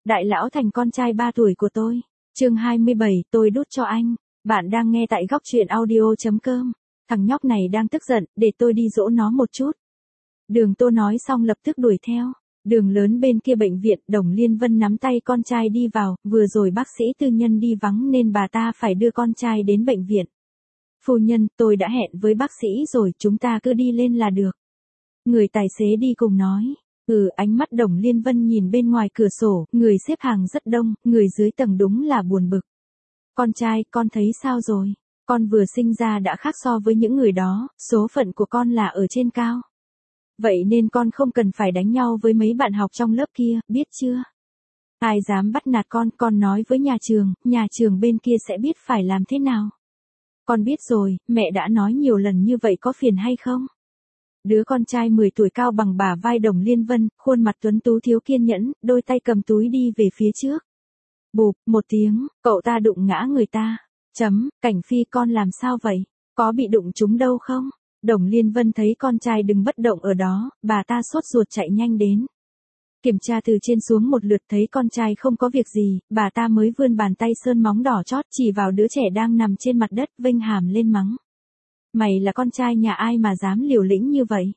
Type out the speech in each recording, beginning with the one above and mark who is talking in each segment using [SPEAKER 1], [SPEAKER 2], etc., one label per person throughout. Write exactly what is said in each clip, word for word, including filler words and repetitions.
[SPEAKER 1] Đại lão thành con trai ba tuổi của tôi. Chương hai mươi bảy, tôi đút cho anh. Bạn đang nghe tại góc truyện audio chấm com. Thằng nhóc này đang tức giận, để tôi đi dỗ nó một chút. Đường Tô nói xong lập tức đuổi theo. Đường lớn bên kia bệnh viện, Đồng Liên Vân nắm tay con trai đi vào, vừa rồi bác sĩ tư nhân đi vắng nên bà ta phải đưa con trai đến bệnh viện. Phu nhân, tôi đã hẹn với bác sĩ rồi, chúng ta cứ đi lên là được. Người tài xế đi cùng nói. Ừ, ánh mắt Đồng Liên Vân nhìn bên ngoài cửa sổ, người xếp hàng rất đông, người dưới tầng đúng là buồn bực. Con trai, con thấy sao rồi? Con vừa sinh ra đã khác so với những người đó, số phận của con là ở trên cao. Vậy nên con không cần phải đánh nhau với mấy bạn học trong lớp kia, biết chưa? Ai dám bắt nạt con, con nói với nhà trường, nhà trường bên kia sẽ biết phải làm thế nào. Con biết rồi, mẹ đã nói nhiều lần như vậy có phiền hay không? Đứa con trai mười tuổi cao bằng bả vai Đồng Liên Vân, khuôn mặt tuấn tú thiếu kiên nhẫn, đôi tay cầm túi đi về phía trước. Bụp, một tiếng, cậu ta đụng ngã người ta. Chấm, Cảnh Phi con làm sao vậy? Có bị đụng trúng đâu không? Đồng Liên Vân thấy con trai đứng bất động ở đó, bà ta sốt ruột chạy nhanh đến. Kiểm tra từ trên xuống một lượt thấy con trai không có việc gì, bà ta mới vươn bàn tay sơn móng đỏ chót chỉ vào đứa trẻ đang nằm trên mặt đất vênh hàm lên mắng. Mày là con trai nhà ai mà dám liều lĩnh như vậy?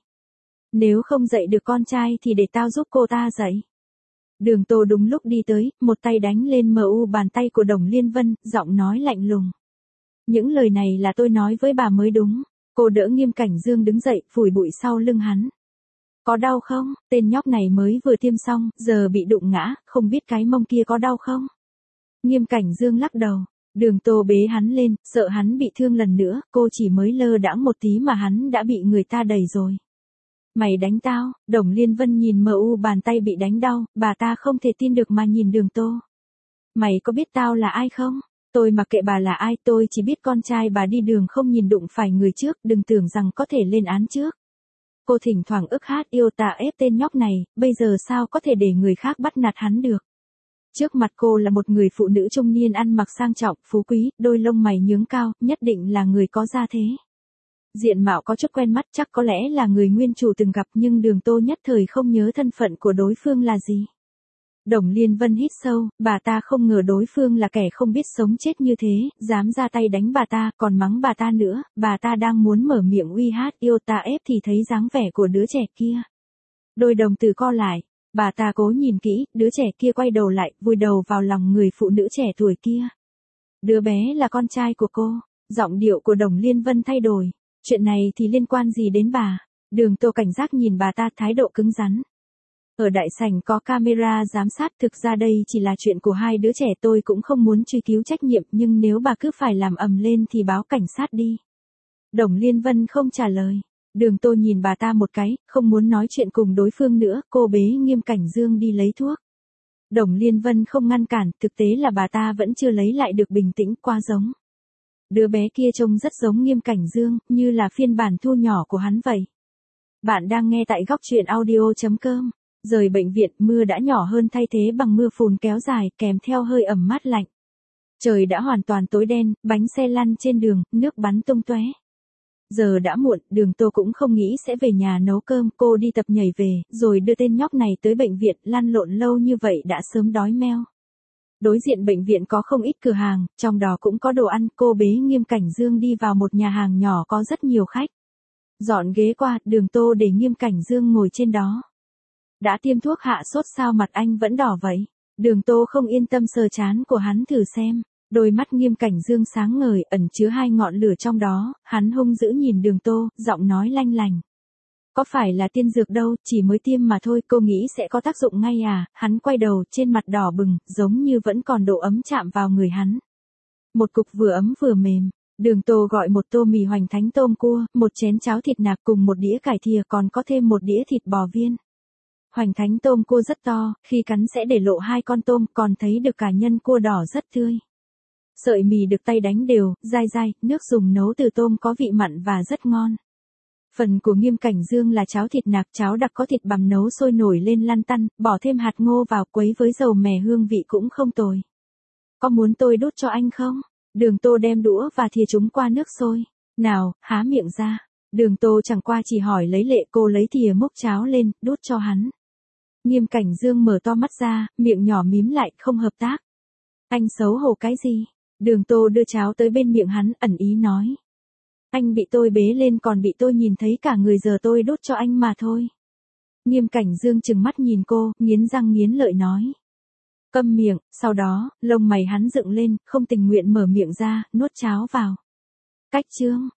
[SPEAKER 1] Nếu không dạy được con trai thì để tao giúp cô ta dạy. Đường Tô đúng lúc đi tới, một tay đánh lên mờ u bàn tay của Đồng Liên Vân, giọng nói lạnh lùng. Những lời này là tôi nói với bà mới đúng. Cô đỡ Nghiêm Cảnh Dương đứng dậy, phủi bụi sau lưng hắn. Có đau không? Tên nhóc này mới vừa tiêm xong, giờ bị đụng ngã, không biết cái mông kia có đau không? Nghiêm Cảnh Dương lắc đầu. Đường Tô bế hắn lên, sợ hắn bị thương lần nữa, cô chỉ mới lơ đãng một tí mà hắn đã bị người ta đẩy rồi. Mày đánh tao? Đồng Liên Vân nhìn mờ u bàn tay bị đánh đau, bà ta không thể tin được mà nhìn Đường Tô. Mày có biết tao là ai không? Tôi mặc kệ bà là ai, tôi chỉ biết con trai bà đi đường không nhìn đụng phải người trước, đừng tưởng rằng có thể lên án trước. Cô thỉnh thoảng ức hát yêu tà ép tên nhóc này, bây giờ sao có thể để người khác bắt nạt hắn được. Trước mặt cô là một người phụ nữ trung niên ăn mặc sang trọng, phú quý, đôi lông mày nhướng cao, nhất định là người có gia thế. Diện mạo có chút quen mắt, chắc có lẽ là người nguyên chủ từng gặp, nhưng Đường Tô nhất thời không nhớ thân phận của đối phương là gì. Đồng Liên Vân hít sâu, bà ta không ngờ đối phương là kẻ không biết sống chết như thế, dám ra tay đánh bà ta, còn mắng bà ta nữa, bà ta đang muốn mở miệng uy hát yêu ta ép thì thấy dáng vẻ của đứa trẻ kia. Đôi đồng tử co lại, bà ta cố nhìn kỹ, đứa trẻ kia quay đầu lại, vùi đầu vào lòng người phụ nữ trẻ tuổi kia. Đứa bé là con trai của cô, giọng điệu của Đồng Liên Vân thay đổi, chuyện này thì liên quan gì đến bà? Đường Tô cảnh giác nhìn bà ta thái độ cứng rắn. Ở đại sảnh có camera giám sát, thực ra đây chỉ là chuyện của hai đứa trẻ, tôi cũng không muốn truy cứu trách nhiệm, nhưng nếu bà cứ phải làm ầm lên thì báo cảnh sát đi. Đồng Liên Vân không trả lời. Đường Tô nhìn bà ta một cái, không muốn nói chuyện cùng đối phương nữa, cô bế Nghiêm Cảnh Dương đi lấy thuốc. Đồng Liên Vân không ngăn cản, thực tế là bà ta vẫn chưa lấy lại được bình tĩnh, quá giống. Đứa bé kia trông rất giống Nghiêm Cảnh Dương, như là phiên bản thu nhỏ của hắn vậy. Bạn đang nghe tại góc truyện audio chấm com. Rời bệnh viện, mưa đã nhỏ hơn thay thế bằng mưa phùn kéo dài, kèm theo hơi ẩm mát lạnh. Trời đã hoàn toàn tối đen, bánh xe lăn trên đường, nước bắn tung tóe. Giờ đã muộn, Đường Tô cũng không nghĩ sẽ về nhà nấu cơm, cô đi tập nhảy về, rồi đưa tên nhóc này tới bệnh viện, lăn lộn lâu như vậy đã sớm đói meo. Đối diện bệnh viện có không ít cửa hàng, trong đó cũng có đồ ăn, cô bế Nghiêm Cảnh Dương đi vào một nhà hàng nhỏ có rất nhiều khách. Dọn ghế qua, Đường Tô để Nghiêm Cảnh Dương ngồi trên đó. Đã tiêm thuốc hạ sốt sao mặt anh vẫn đỏ vậy? Đường Tô không yên tâm sờ trán của hắn thử xem. Đôi mắt Nghiêm Cảnh Dương sáng ngời, ẩn chứa hai ngọn lửa trong đó, hắn hung dữ nhìn Đường Tô, giọng nói lanh lành. Có phải là tiên dược đâu, chỉ mới tiêm mà thôi, cô nghĩ sẽ có tác dụng ngay à? Hắn quay đầu, trên mặt đỏ bừng, giống như vẫn còn độ ấm chạm vào người hắn. Một cục vừa ấm vừa mềm. Đường Tô gọi một tô mì hoành thánh tôm cua, một chén cháo thịt nạc cùng một đĩa cải thìa, còn có thêm một đĩa thịt bò viên. Hoành thánh tôm cua rất to, khi cắn sẽ để lộ hai con tôm, còn thấy được cả nhân cua đỏ rất tươi. Sợi mì được tay đánh đều, dai dai, nước dùng nấu từ tôm có vị mặn và rất ngon. Phần của Nghiêm Cảnh Dương là cháo thịt nạc, cháo đặc có thịt bằm nấu sôi nổi lên lăn tăn, bỏ thêm hạt ngô vào quấy với dầu mè, hương vị cũng không tồi. Có muốn tôi đút cho anh không? Đường Tô đem đũa và thìa chúng qua nước sôi. Nào, há miệng ra. Đường Tô chẳng qua chỉ hỏi lấy lệ, cô lấy thìa múc cháo lên, đút cho hắn. Nghiêm Cảnh Dương mở to mắt ra, miệng nhỏ mím lại, không hợp tác. Anh xấu hổ cái gì? Đường Tô đưa cháo tới bên miệng hắn, ẩn ý nói. Anh bị tôi bế lên còn bị tôi nhìn thấy cả người, giờ tôi đút cho anh mà thôi. Nghiêm Cảnh Dương trừng mắt nhìn cô, nghiến răng nghiến lợi nói. Câm miệng, sau đó, lông mày hắn dựng lên, không tình nguyện mở miệng ra, nuốt cháo vào. Cách chương.